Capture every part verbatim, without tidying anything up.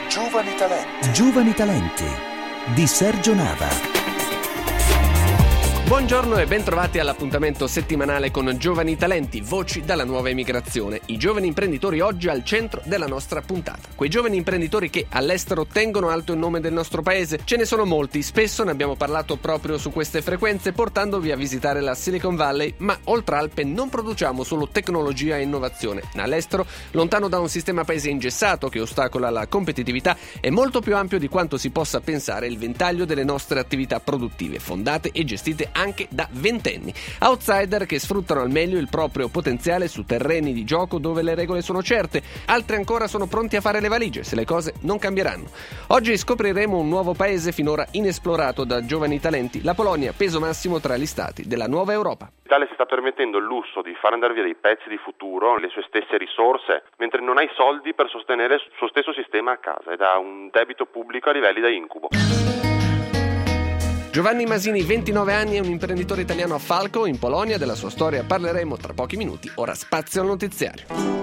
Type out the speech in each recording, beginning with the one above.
Giovani talenti. Giovani talenti di Sergio Nava. Buongiorno e bentrovati all'appuntamento settimanale con Giovani Talenti, voci dalla nuova emigrazione. I giovani imprenditori oggi al centro della nostra puntata. Quei giovani imprenditori che all'estero tengono alto il nome del nostro paese. Ce ne sono molti, spesso ne abbiamo parlato proprio su queste frequenze portandovi a visitare la Silicon Valley, ma oltre Alpe non produciamo solo tecnologia e innovazione. All'estero, lontano da un sistema paese ingessato che ostacola la competitività, è molto più ampio di quanto si possa pensare il ventaglio delle nostre attività produttive, fondate e gestite anche da ventenni. Outsider che sfruttano al meglio il proprio potenziale su terreni di gioco dove le regole sono certe, altri ancora sono pronti a fare le valigie se le cose non cambieranno. Oggi scopriremo un nuovo paese finora inesplorato da giovani talenti, la Polonia, peso massimo tra gli stati della nuova Europa. L'Italia si sta permettendo il lusso di far andare via dei pezzi di futuro, le sue stesse risorse, mentre non ha i soldi per sostenere il suo stesso sistema a casa ed ha un debito pubblico a livelli da incubo. Giovanni Masini, ventinove anni, è un imprenditore italiano a Falco, in Polonia. Della sua storia parleremo tra pochi minuti. Ora spazio al notiziario.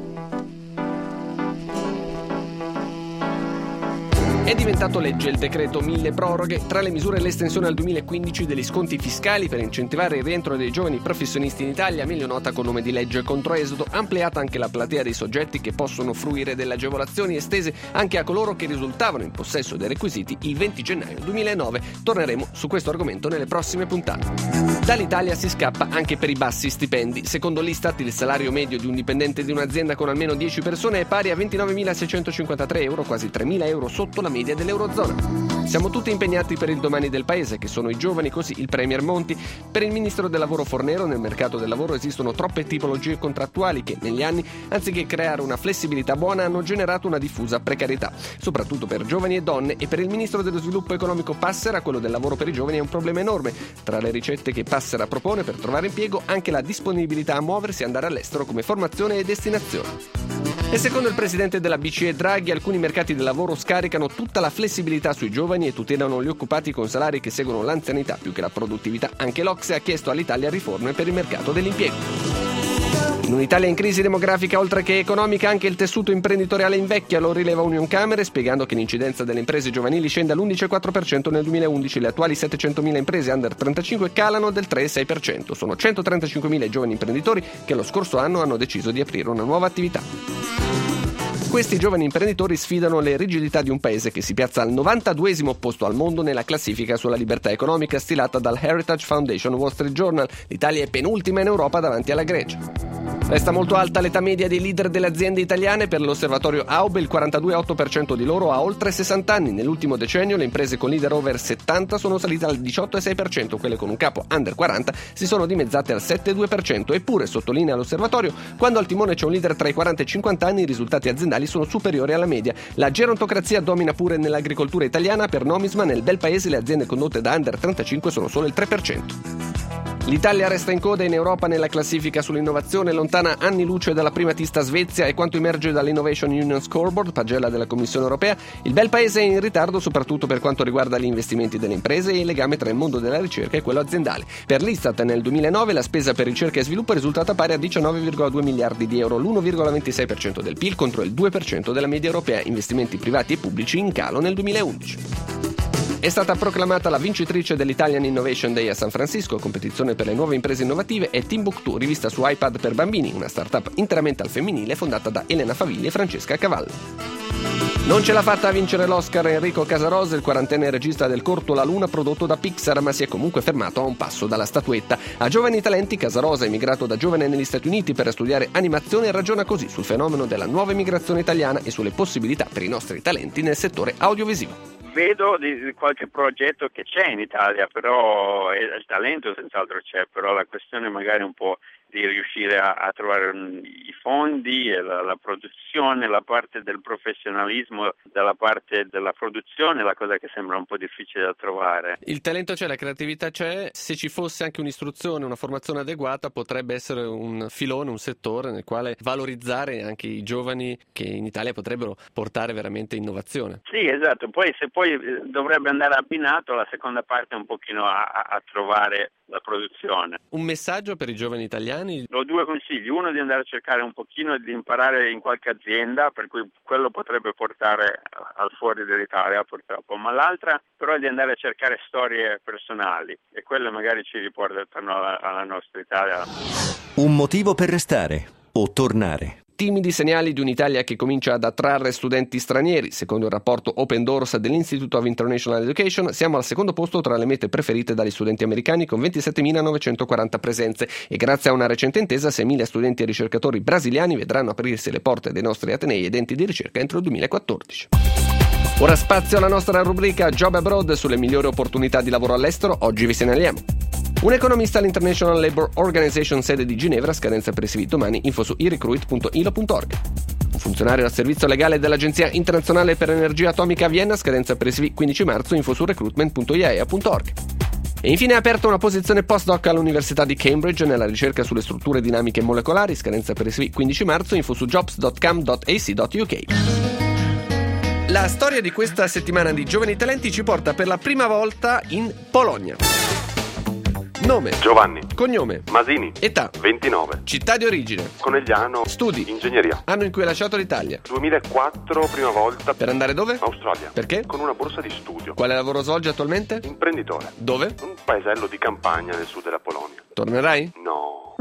È diventato legge il decreto mille proroghe. Tra le misure l'estensione al duemilaquindici degli sconti fiscali per incentivare il rientro dei giovani professionisti in Italia, meglio nota col nome di legge contro esodo, ampliata anche la platea dei soggetti che possono fruire delle agevolazioni, estese anche a coloro che risultavano in possesso dei requisiti il venti gennaio duemilanove. Torneremo su questo argomento nelle prossime puntate. Dall'Italia si scappa anche per i bassi stipendi. Secondo l'Istat il salario medio di un dipendente di un'azienda con almeno dieci persone è pari a ventinovemilaseicentocinquantatré euro, quasi tremila euro sotto la media dell'Eurozona. Siamo tutti impegnati per il domani del paese, che sono i giovani, così il Premier Monti. Per il ministro del lavoro Fornero, nel mercato del lavoro esistono troppe tipologie contrattuali che negli anni, anziché creare una flessibilità buona, hanno generato una diffusa precarietà, soprattutto per giovani e donne. E per il ministro dello sviluppo economico Passera, quello del lavoro per i giovani è un problema enorme. Tra le ricette che Passera propone per trovare impiego, anche la disponibilità a muoversi e andare all'estero come formazione e destinazione. E secondo il presidente della B C E Draghi, alcuni mercati del lavoro scaricano tutta la flessibilità sui giovani e tutelano gli occupati con salari che seguono l'anzianità più che la produttività. Anche l'O C S E ha chiesto all'Italia riforme per il mercato dell'impiego. In un'Italia in crisi demografica oltre che economica, anche il tessuto imprenditoriale invecchia, lo rileva Unioncamere, spiegando che l'incidenza delle imprese giovanili scende all'undici virgola quattro per cento nel duemilaundici. Le attuali settecentomila imprese under trentacinque calano del tre virgola sei per cento. Sono centotrentacinquemila i giovani imprenditori che lo scorso anno hanno deciso di aprire una nuova attività. Questi giovani imprenditori sfidano le rigidità di un paese che si piazza al novantaduesimo posto al mondo nella classifica sulla libertà economica stilata dal Heritage Foundation Wall Street Journal. L'Italia è penultima in Europa davanti alla Grecia. Resta molto alta l'età media dei leader delle aziende italiane. Per l'osservatorio Aube il quarantadue virgola otto per cento di loro ha oltre sessanta anni. Nell'ultimo decennio le imprese con leader over settanta sono salite al diciotto virgola sei per cento, quelle con un capo under quaranta si sono dimezzate al sette virgola due per cento. Eppure, sottolinea l'osservatorio, quando al timone c'è un leader tra i quaranta e i cinquanta anni i risultati aziendali sono superiori alla media. La gerontocrazia domina pure nell'agricoltura italiana. Per Nomisma nel bel paese le aziende condotte da under trentacinque sono solo il tre per cento. L'Italia resta in coda in Europa nella classifica sull'innovazione, lontana anni luce dalla primatista Svezia, e quanto emerge dall'Innovation Union Scoreboard, pagella della Commissione Europea, il bel paese è in ritardo soprattutto per quanto riguarda gli investimenti delle imprese e il legame tra il mondo della ricerca e quello aziendale. Per l'Istat nel duemilanove la spesa per ricerca e sviluppo è risultata pari a diciannove virgola due miliardi di euro, l'uno virgola ventisei per cento del P I L contro il due per cento della media europea. Investimenti privati e pubblici in calo nel duemilaundici. È stata proclamata la vincitrice dell'Italian Innovation Day a San Francisco, competizione per le nuove imprese innovative, e Timbuktu, rivista su iPad per bambini, una startup interamente al femminile fondata da Elena Favilli e Francesca Cavallo. Non ce l'ha fatta a vincere l'Oscar Enrico Casarosa, il quarantenne regista del corto La Luna prodotto da Pixar, ma si è comunque fermato a un passo dalla statuetta. A giovani talenti, Casarosa, emigrato da giovane negli Stati Uniti per studiare animazione, ragiona così sul fenomeno della nuova emigrazione italiana e sulle possibilità per i nostri talenti nel settore audiovisivo. Vedo di qualche progetto che c'è in Italia, però il talento senz'altro c'è, però la questione magari un po' di riuscire a, a trovare i fondi e la, la produzione, la parte del professionalismo, dalla parte della produzione, la cosa che sembra un po' difficile da trovare. Il talento c'è, la creatività c'è, se ci fosse anche un'istruzione, una formazione adeguata potrebbe essere un filone, un settore nel quale valorizzare anche i giovani che in Italia potrebbero portare veramente innovazione. Sì, esatto, poi se poi dovrebbe andare abbinato la seconda parte un pochino a, a trovare la produzione. Un messaggio per i giovani italiani? Ho due consigli: uno di andare a cercare un pochino di imparare in qualche azienda, per cui quello potrebbe portare al fuori dell'Italia purtroppo, ma l'altra però è di andare a cercare storie personali, e quelle magari ci riportano alla, alla nostra Italia. Un motivo per restare o tornare. Timidi segnali di un'Italia che comincia ad attrarre studenti stranieri. Secondo il rapporto Open Doors dell'Institute of International Education, siamo al secondo posto tra le mete preferite dagli studenti americani con ventisettemilanovecentoquaranta presenze, e grazie a una recente intesa seimila studenti e ricercatori brasiliani vedranno aprirsi le porte dei nostri atenei ed enti di ricerca entro il duemilaquattordici. Ora spazio alla nostra rubrica Job Abroad sulle migliori opportunità di lavoro all'estero. Oggi vi segnaliamo un economista all'International Labour Organization sede di Ginevra, scadenza per i C V domani, info su i recruit punto ilo punto org. Un funzionario al servizio legale dell'Agenzia Internazionale per l'Energia Atomica a Vienna, scadenza per i C V quindici marzo, info su recruitment punto i a e a punto org. E infine è aperta una posizione postdoc all'Università di Cambridge nella ricerca sulle strutture dinamiche molecolari, scadenza per i C V quindici marzo, info su jobs punto cam punto a c punto u k. La storia di questa settimana di Giovani Talenti ci porta per la prima volta in Polonia. Nome: Giovanni. Cognome: Masini. Età: ventinove. Città di origine: Conegliano. Studi: Ingegneria. Anno in cui hai lasciato l'Italia: duemilaquattro, prima volta. Per andare dove? Australia. Perché? Con una borsa di studio. Quale lavoro svolgi attualmente? Imprenditore. Dove? Un paesello di campagna nel sud della Polonia. Tornerai? No.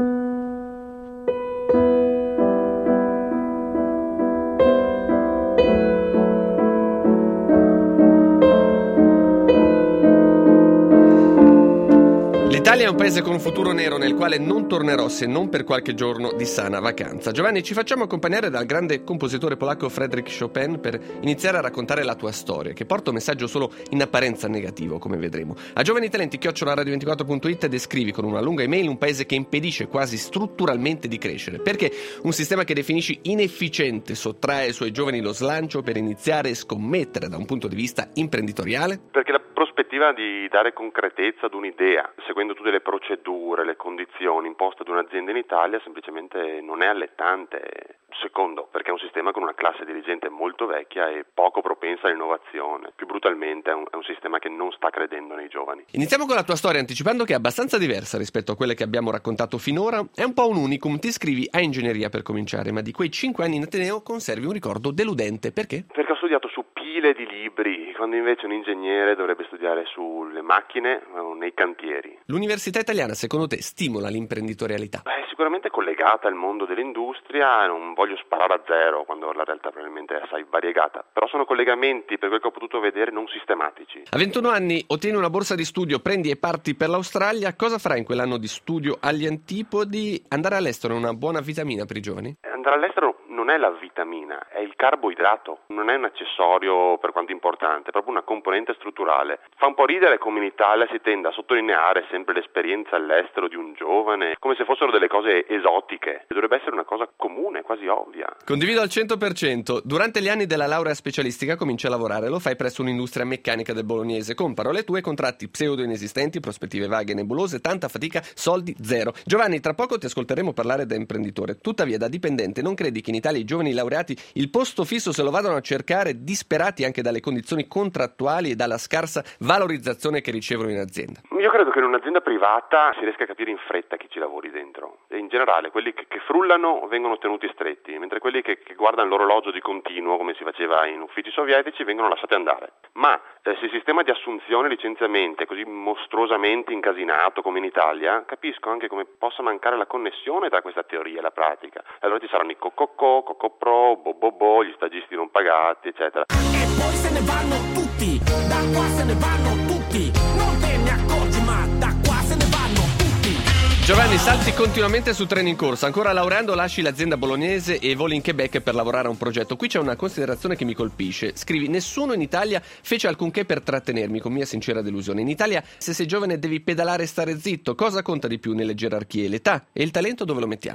L'Italia è un paese con un futuro nero nel quale non tornerò se non per qualche giorno di sana vacanza. Giovanni, ci facciamo accompagnare dal grande compositore polacco Frédéric Chopin per iniziare a raccontare la tua storia, che porta un messaggio solo in apparenza negativo, come vedremo. A giovanitalenti chiocciola radio ventiquattro punto it descrivi con una lunga email un paese che impedisce quasi strutturalmente di crescere. Perché un sistema che definisci inefficiente sottrae ai suoi giovani lo slancio per iniziare e scommettere da un punto di vista imprenditoriale? Perché la prospettiva di dare concretezza ad un'idea, seguendo tutte le procedure, le condizioni imposte ad un'azienda in Italia, semplicemente non è allettante. Secondo, perché è un sistema con una classe dirigente molto vecchia e poco propensa all'innovazione. Più brutalmente è un, è un sistema che non sta credendo nei giovani. Iniziamo con la tua storia, anticipando che è abbastanza diversa rispetto a quelle che abbiamo raccontato finora. È un po' un unicum. Ti iscrivi a ingegneria per cominciare, ma di quei cinque anni in Ateneo conservi un ricordo deludente. Perché? Perché ho studiato su pile di libri, quando invece un ingegnere dovrebbe studiare sulle macchine o nei cantieri. L'università italiana, secondo te, stimola l'imprenditorialità? Beh, sicuramente collegata al mondo dell'industria, non voglio sparare a zero quando la realtà probabilmente è assai variegata, però sono collegamenti, per quel che ho potuto vedere, non sistematici. A ventuno anni ottieni una borsa di studio, prendi e parti per l'Australia. Cosa farai in quell'anno di studio agli antipodi? Andare all'estero è una buona vitamina per i giovani? Andare all'estero non è la vitamina, è il carboidrato, non è un accessorio per quanto importante, è proprio una componente strutturale. Fa un po' ridere come in Italia si tende a sottolineare sempre l'esperienza all'estero di un giovane, come se fossero delle cose esotiche. Dovrebbe essere una cosa comune, quasi ovvia. Condivido al cento per cento. Durante gli anni della laurea specialistica cominci a lavorare, lo fai presso un'industria meccanica del bolognese, con parole tue, contratti pseudo inesistenti, prospettive vaghe e nebulose, tanta fatica, soldi zero. Giovanni, tra poco ti ascolteremo parlare da imprenditore. Tuttavia, da dipendente, non credi che in Italia i giovani laureati il posto fisso se lo vadano a cercare disperati anche dalle condizioni contrattuali e dalla scarsa valorizzazione che ricevono in azienda? Io credo che in un'azienda privata si riesca a capire in fretta chi ci lavori dentro. E in generale quelli che, che frullano vengono tenuti stretti, mentre quelli che, che guardano l'orologio di continuo, come si faceva in uffici sovietici, vengono lasciati andare. Ma eh, se il sistema di assunzione e licenziamento è così mostruosamente incasinato come in Italia, capisco anche come possa mancare la connessione tra questa teoria e la pratica. Allora ci saranno i cococò, cocopro, bobobo, gli stagisti non pagati, eccetera. E poi se ne vanno tutti, da qua se ne vanno tutti, non te ne accorgi ma da qua se ne vanno tutti. Giovanni, salti continuamente su treni in corsa. Ancora laureando lasci l'azienda bolognese e voli in Quebec per lavorare a un progetto. Qui c'è una considerazione che mi colpisce. Scrivi: nessuno in Italia fece alcunché per trattenermi, con mia sincera delusione. In Italia, se sei giovane devi pedalare e stare zitto. Cosa conta di più nelle gerarchie? L'età e il talento dove lo mettiamo? Conta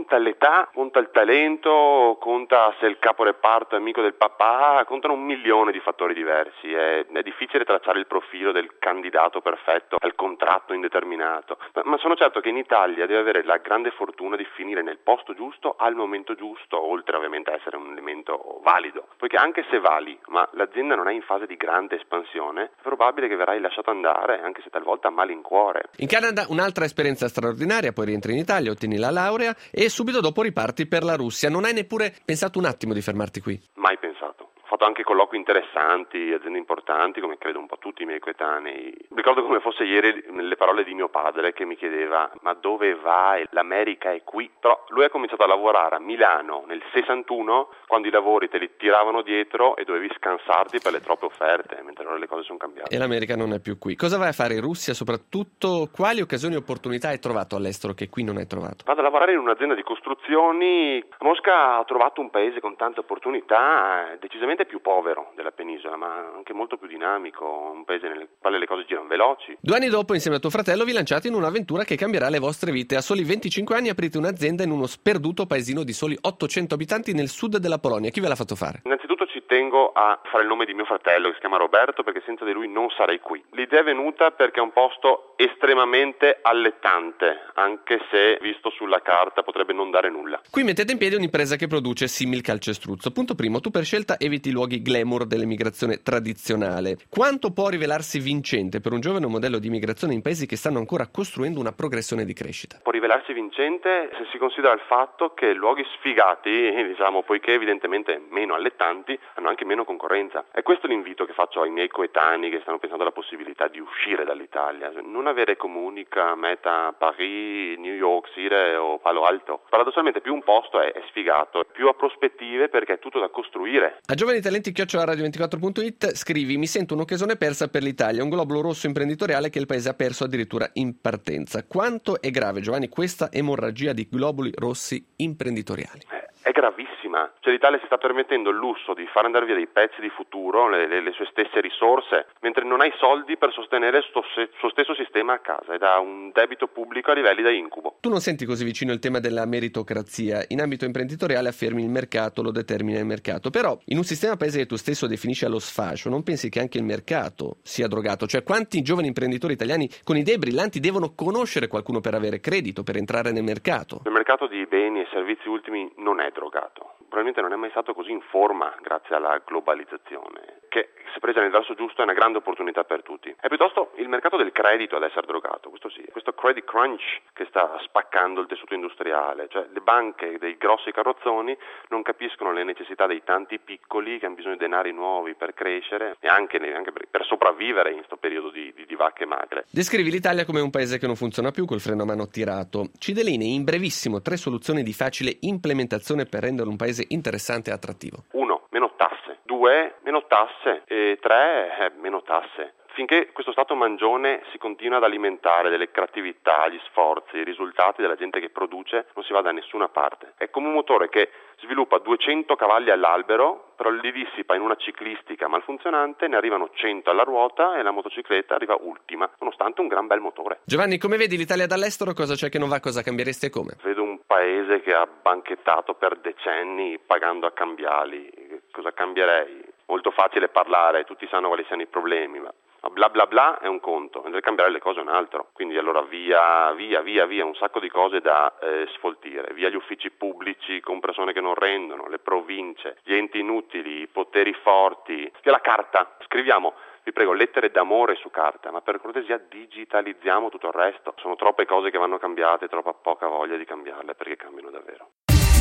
conta l'età, conta il talento, conta se il capo reparto è amico del papà, contano un milione di fattori diversi. È, è difficile tracciare il profilo del candidato perfetto al contratto indeterminato, ma, ma sono certo che in Italia deve avere la grande fortuna di finire nel posto giusto al momento giusto, oltre ovviamente a essere un elemento valido, poiché anche se vali, ma l'azienda non è in fase di grande espansione, è probabile che verrai lasciato andare, anche se talvolta a malincuore. In Canada un'altra esperienza straordinaria, poi rientri in Italia, ottieni la laurea e subito dopo riparti per la Russia. Non hai neppure pensato un attimo di fermarti qui? Mai pensato. Ho fatto anche colloqui interessanti, aziende importanti, come credo un po' tutti i miei coetanei. Ricordo come fosse ieri le parole di mio padre che mi chiedeva: ma dove vai? L'America è qui. Però lui ha cominciato a lavorare a Milano nel sessantuno, quando i lavori te li tiravano dietro e dovevi scansarti per le troppe offerte, mentre ora le cose sono cambiate. E l'America non è più qui. Cosa vai a fare in Russia? Soprattutto quali occasioni e opportunità hai trovato all'estero che qui non hai trovato? Vado a lavorare in un'azienda di costruzioni. A Mosca ho trovato un paese con tante opportunità, decisamente più povero della penisola, ma anche molto più dinamico, un paese nel quale le cose girano veloci. Due anni dopo, insieme a tuo fratello, vi lanciate in un'avventura che cambierà le vostre vite. A soli venticinque anni aprite un'azienda in uno sperduto paesino di soli ottocento abitanti nel sud della Polonia. Chi ve l'ha fatto fare? Innanzitutto ci tengo a fare il nome di mio fratello, che si chiama Roberto, perché senza di lui non sarei qui. L'idea è venuta perché è un posto estremamente allettante, anche se visto sulla carta potrebbe non dare nulla. Qui mettete in piedi un'impresa che produce simil calcestruzzo. Punto primo, tu per scelta eviti i luoghi glamour dell'emigrazione tradizionale. Quanto può rivelarsi vincente per un giovane modello di immigrazione in paesi che stanno ancora costruendo una progressione di crescita? Può rivelarsi vincente se si considera il fatto che luoghi sfigati, diciamo, poiché evidentemente meno allettanti, hanno anche meno concorrenza. E questo è l'invito che faccio ai miei coetanei che stanno pensando alla possibilità di uscire dall'Italia. Non avere come unica meta Paris, New York, Sire o Palo Alto. Paradossalmente più un posto è, è sfigato, più ha prospettive perché è tutto da costruire. A Giovani Talenti chiocciola radio ventiquattro punto it scrivi: mi sento un'occasione persa per l'Italia, un globo rosso imprenditoriale che il paese ha perso addirittura in partenza. Quanto è grave, Giovanni, questa emorragia di globuli rossi imprenditoriali? È gravissima, cioè l'Italia si sta permettendo il lusso di far andare via dei pezzi di futuro, le, le, le sue stesse risorse, mentre non ha i soldi per sostenere il suo, suo stesso sistema a casa ed ha un debito pubblico a livelli da incubo. Tu non senti così vicino il tema della meritocrazia. In ambito imprenditoriale affermi il mercato lo determina il mercato, però in un sistema paese che tu stesso definisci allo sfascio, non pensi che anche il mercato sia drogato? Cioè quanti giovani imprenditori italiani con idee brillanti devono conoscere qualcuno per avere credito, per entrare nel mercato? Il mercato di beni e servizi ultimi non è drogato. Probabilmente non è mai stato così in forma grazie alla globalizzazione, che se presa nel verso giusto è una grande opportunità per tutti. È piuttosto il mercato del credito ad essere drogato, questo sì, questo credit crunch che sta spaccando il tessuto industriale, cioè le banche dei grossi carrozzoni non capiscono le necessità dei tanti piccoli che hanno bisogno di denari nuovi per crescere e anche, anche per, per sopravvivere in questo periodo di, di, di vacche magre. Descrivi l'Italia come un paese che non funziona più col freno a mano tirato. Ci delinei in brevissimo tre soluzioni di facile implementazione per rendere un paese interessante e attrattivo. Uno, meno tasse. Due, meno tasse. E tre, eh, meno tasse. Finché questo stato mangione si continua ad alimentare delle creatività, gli sforzi, i risultati della gente che produce, non si va da nessuna parte. È come un motore che sviluppa duecento cavalli all'albero, però li dissipa in una ciclistica malfunzionante, ne arrivano cento alla ruota e la motocicletta arriva ultima, nonostante un gran bel motore. Giovanni, come vedi l'Italia dall'estero? Cosa c'è che non va? Cosa cambieresti e come? Vedo un paese che ha banchettato per decenni pagando a cambiali. Cosa cambierei? Molto facile parlare, tutti sanno quali siano i problemi, ma bla bla bla è un conto, mentre cambiare le cose è un altro. Quindi allora via, via, via, via, un sacco di cose da eh, sfoltire. Via gli uffici pubblici con persone che non rendono, le province, gli enti inutili, i poteri forti. Via la carta, scriviamo, vi prego, lettere d'amore su carta, ma per cortesia digitalizziamo tutto il resto. Sono troppe cose che vanno cambiate, troppa poca voglia di cambiarle perché cambiano davvero.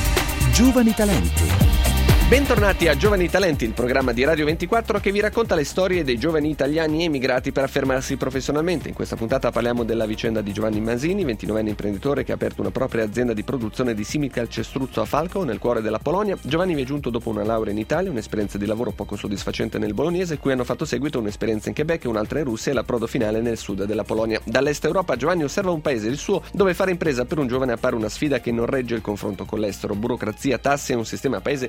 Giovani Talenti. Bentornati a Giovani Talenti, il programma di Radio ventiquattro che vi racconta le storie dei giovani italiani emigrati per affermarsi professionalmente. In questa puntata parliamo della vicenda di Giovanni Masini, ventinovenne imprenditore che ha aperto una propria azienda di produzione di simil calcestruzzo a Falco, nel cuore della Polonia. Giovanni vi è giunto dopo una laurea in Italia, un'esperienza di lavoro poco soddisfacente nel bolognese, cui hanno fatto seguito un'esperienza in Quebec e un'altra in Russia e l'approdo finale nel sud della Polonia. Dall'est Europa Giovanni osserva un paese, il suo, dove fare impresa per un giovane appare una sfida che non regge il confronto con l'estero. Burocrazia, tasse e un sistema paese che sembra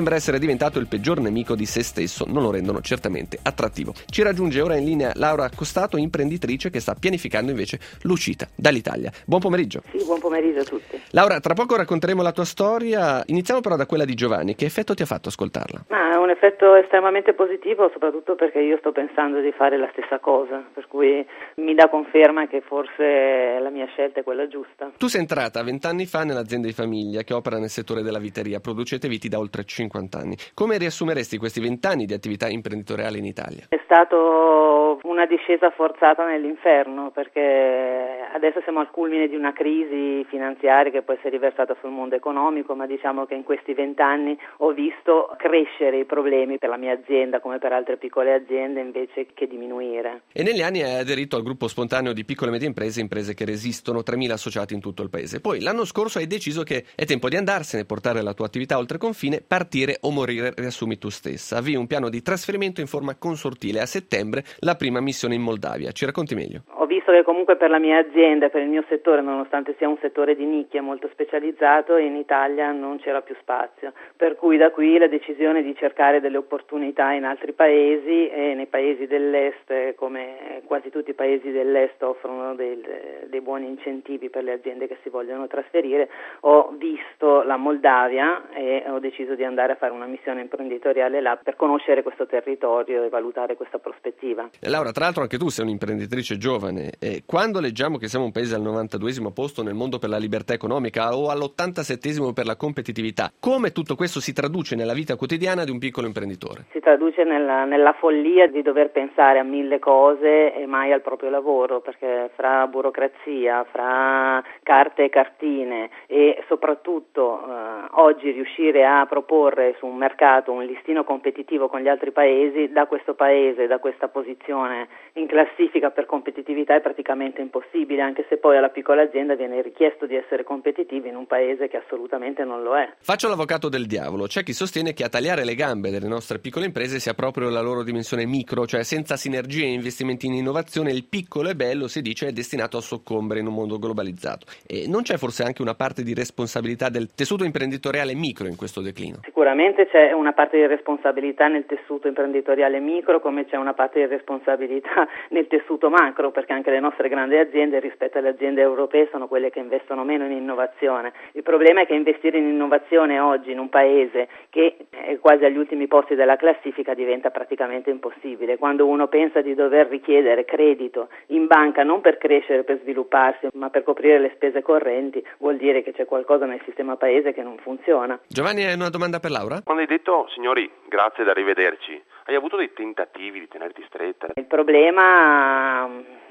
sembra essere diventato il peggior nemico di se stesso, non lo rendono certamente attrattivo. Ci raggiunge ora in linea Laura Costato, imprenditrice che sta pianificando invece l'uscita dall'Italia. Buon pomeriggio. Sì, buon pomeriggio a tutti. Laura, tra poco racconteremo la tua storia, iniziamo però da quella di Giovanni. Che effetto ti ha fatto ascoltarla? Ma è un effetto estremamente positivo, soprattutto perché io sto pensando di fare la stessa cosa, per cui mi dà conferma che forse la mia scelta è quella giusta. Tu sei entrata vent'anni fa nell'azienda di famiglia che opera nel settore della viteria, producete viti da oltre cinquanta anni. Come riassumeresti questi vent'anni di attività imprenditoriale in Italia? È stato una discesa forzata nell'inferno, perché adesso siamo al culmine di una crisi finanziaria che poi si è riversata sul mondo economico, ma diciamo che in questi vent'anni ho visto crescere i problemi per la mia azienda come per altre piccole aziende invece che diminuire. E negli anni hai aderito al gruppo spontaneo di piccole e medie imprese, imprese che resistono, tremila associati in tutto il paese. Poi l'anno scorso hai deciso che è tempo di andarsene, portare la tua attività oltre confine, partire o morire, riassumi tu stessa. Avvii un piano di trasferimento in forma consortile. A settembre la prima missione in Moldavia. Ci racconti meglio? Ho visto che comunque per la mia azienda e per il mio settore, nonostante sia un settore di nicchia molto specializzato, in Italia non c'era più spazio. Per cui da qui la decisione di cercare delle opportunità in altri paesi, e nei paesi dell'est, come quasi tutti i paesi dell'est offrono dei, dei buoni incentivi per le aziende che si vogliono trasferire. Ho visto la Moldavia e ho deciso di andare a fare una missione imprenditoriale là per conoscere questo territorio e valutare questa prospettiva. Laura, tra l'altro anche tu sei un'imprenditrice giovane e quando leggiamo che siamo un paese al novantaduesimo posto nel mondo per la libertà economica o all'ottantasettesimo per la competitività, come tutto questo si traduce nella vita quotidiana di un piccolo imprenditore? Si traduce nella, nella follia di dover pensare a mille cose e mai al proprio lavoro, perché fra burocrazia, fra carte e cartine e soprattutto eh, oggi riuscire a proporre su un mercato un listino competitivo con gli altri paesi, da questo paese, da questa posizione in classifica per competitività è praticamente impossibile, anche se poi alla piccola azienda viene richiesto di essere competitivi in un paese che assolutamente non lo è. Faccio l'avvocato del diavolo. C'è chi sostiene che a tagliare le gambe delle nostre piccole imprese sia proprio la loro dimensione micro, cioè senza sinergie e investimenti in innovazione il piccolo e bello, si dice, è destinato a soccombere in un mondo globalizzato. E non c'è forse anche una parte di responsabilità del tessuto imprenditoriale micro in questo declino? Sicuramente c'è una parte di responsabilità nel tessuto imprenditoriale micro, come c'è una parte di responsabilità nel tessuto macro, perché anche le nostre grandi aziende rispetto alle aziende europee sono quelle che investono meno in innovazione. Il problema è che investire in innovazione oggi in un paese che è quasi agli ultimi posti della classifica diventa praticamente impossibile. Quando uno pensa di dover richiedere credito in banca non per crescere, per svilupparsi, ma per coprire le spese correnti, vuol dire che c'è qualcosa nel sistema paese che non funziona. Giovanni, hai una domanda per Laura? Quando hai detto signori grazie ed arrivederci, hai avuto dei tentativi di tenerti stretta? Il problema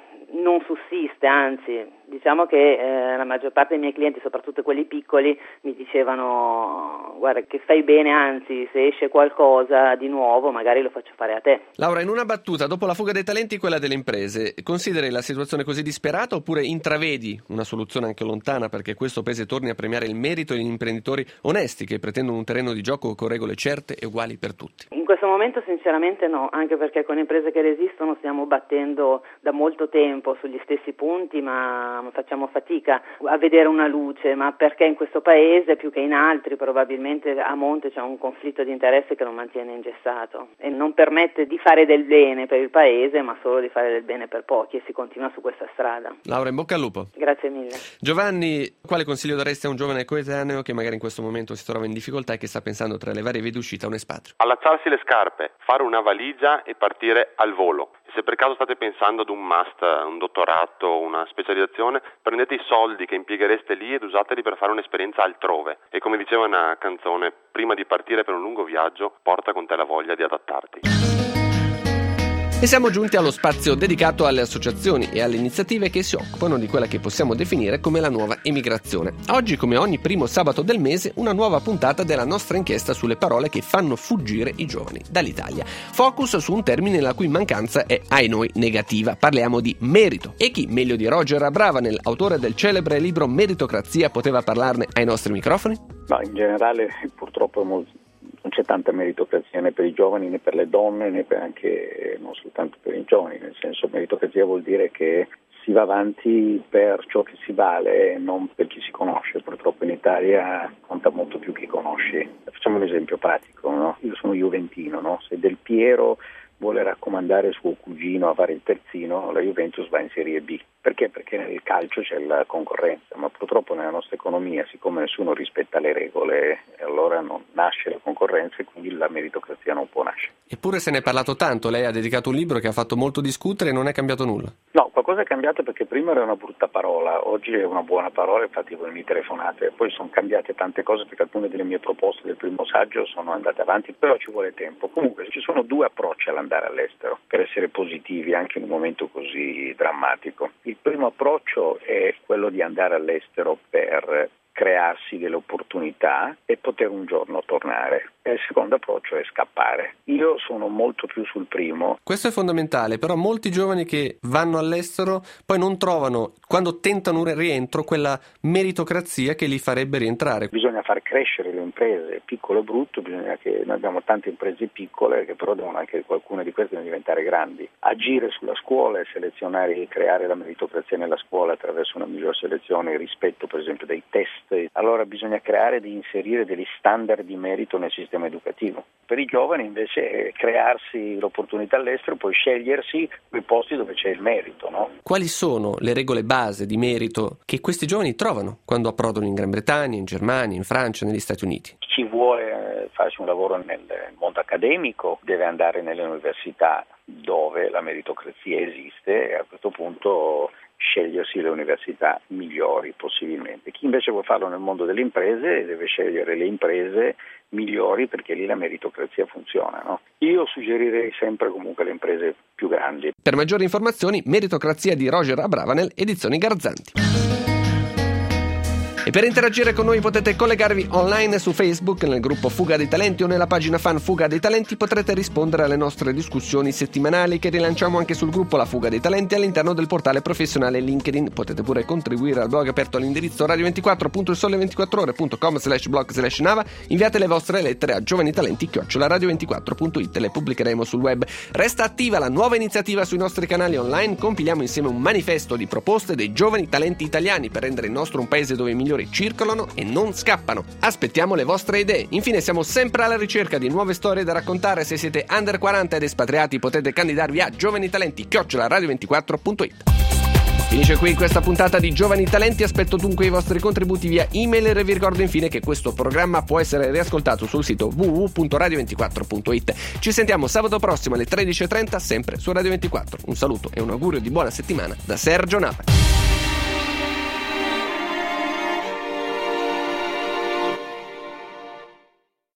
non sussiste, anzi diciamo che eh, la maggior parte dei miei clienti, soprattutto quelli piccoli, mi dicevano guarda che fai bene, anzi se esce qualcosa di nuovo magari lo faccio fare a te. Laura, in una battuta, dopo la fuga dei talenti, quella delle imprese, consideri la situazione così disperata oppure intravedi una soluzione anche lontana perché questo paese torni a premiare il merito degli imprenditori onesti che pretendono un terreno di gioco con regole certe e uguali per tutti? In questo momento sinceramente no, anche perché con imprese che resistono stiamo battendo da molto tempo sugli stessi punti, ma facciamo fatica a vedere una luce, ma perché in questo paese più che in altri probabilmente a monte c'è un conflitto di interesse che lo mantiene ingessato e non permette di fare del bene per il paese ma solo di fare del bene per pochi, e si continua su questa strada. Laura, in bocca al lupo. Grazie mille. Giovanni, quale consiglio daresti a un giovane coetaneo che magari in questo momento si trova in difficoltà e che sta pensando tra le varie vie d'uscita a un espatrio? Allacciarsi le scarpe, fare una valigia e partire al volo. Se per caso state pensando ad un master, un dottorato, una specializzazione, prendete i soldi che impieghereste lì ed usateli per fare un'esperienza altrove. E come diceva una canzone, prima di partire per un lungo viaggio, porta con te la voglia di adattarti. E siamo giunti allo spazio dedicato alle associazioni e alle iniziative che si occupano di quella che possiamo definire come la nuova emigrazione. Oggi, come ogni primo sabato del mese, una nuova puntata della nostra inchiesta sulle parole che fanno fuggire i giovani dall'Italia. Focus su un termine la cui mancanza è, ai noi, negativa. Parliamo di merito. E chi, meglio di Roger Abravanel, autore del celebre libro Meritocrazia, poteva parlarne ai nostri microfoni? Ma in generale, purtroppo, molto non c'è tanta meritocrazia né per i giovani né per le donne né per anche non soltanto per i giovani, nel senso meritocrazia vuol dire che si va avanti per ciò che si vale e non per chi si conosce. Purtroppo in Italia conta molto più chi conosci. Facciamo un esempio pratico, no? Io sono juventino, no? Se Del Piero vuole raccomandare suo cugino a fare il terzino, la Juventus va in Serie B. Perché? Perché nel calcio c'è la concorrenza, ma purtroppo nella nostra economia, siccome nessuno rispetta le regole, allora non nasce la concorrenza e quindi la meritocrazia non può nascere. Eppure se ne è parlato tanto, lei ha dedicato un libro che ha fatto molto discutere e non è cambiato nulla. No, qualcosa è cambiato perché prima era una brutta parola, oggi è una buona parola, infatti voi mi telefonate, poi sono cambiate tante cose perché alcune delle mie proposte del primo saggio sono andate avanti, però ci vuole tempo. Comunque ci sono due approcci all'andare all'estero per essere positivi anche in un momento così drammatico. Il primo approccio è quello di andare all'estero per crearsi delle opportunità e poter un giorno tornare. E il secondo approccio è scappare. Io sono molto più sul primo. Questo è fondamentale, però molti giovani che vanno all'estero poi non trovano, quando tentano un rientro, quella meritocrazia che li farebbe rientrare. Bisogna far crescere le imprese, piccolo e brutto, bisogna che noi abbiamo tante imprese piccole che però devono anche alcune di queste devono diventare grandi. Agire sulla scuola e selezionare e creare la meritocrazia nella scuola attraverso una migliore selezione, il rispetto per esempio dei test. Allora bisogna creare e inserire degli standard di merito nel sistema educativo. Per i giovani invece è crearsi l'opportunità all'estero, poi scegliersi quei posti dove c'è il merito, no? Quali sono le regole base di merito che questi giovani trovano quando approdano in Gran Bretagna, in Germania, in Francia, negli Stati Uniti? Chi vuole farsi un lavoro nel mondo accademico deve andare nelle università dove la meritocrazia esiste e a questo punto scegliersi le università migliori possibilmente. Chi invece vuole farlo nel mondo delle imprese deve scegliere le imprese migliori perché lì la meritocrazia funziona, no? Io suggerirei sempre comunque le imprese più grandi. Per maggiori informazioni, Meritocrazia di Roger Abravanel, edizioni Garzanti. E per interagire con noi potete collegarvi online su Facebook nel gruppo Fuga dei Talenti o nella pagina fan Fuga dei Talenti. Potrete rispondere alle nostre discussioni settimanali che rilanciamo anche sul gruppo La Fuga dei Talenti all'interno del portale professionale LinkedIn. Potete pure contribuire al blog aperto all'indirizzo radio ventiquattro punto il sole ventiquattro ore punto com slash blog slash nava. Inviate le vostre lettere a giovanitalenti chiocciola radio ventiquattro punto it, le pubblicheremo sul web. Resta attiva la nuova iniziativa sui nostri canali online. Compiliamo insieme un manifesto di proposte dei giovani talenti italiani per rendere il nostro un paese dove i migliori circolano e non scappano. Aspettiamo le vostre idee. Infine siamo sempre alla ricerca di nuove storie da raccontare. Se siete under quaranta ed espatriati potete candidarvi a giovanitalenti chiocciola radio ventiquattro punto it. Finisce qui questa puntata di Giovani Talenti, aspetto dunque i vostri contributi via email e vi ricordo infine che questo programma può essere riascoltato sul sito w w w punto radio ventiquattro punto it. Ci sentiamo sabato prossimo alle tredici e trenta sempre su Radio ventiquattro. Un saluto e un augurio di buona settimana da Sergio Nava.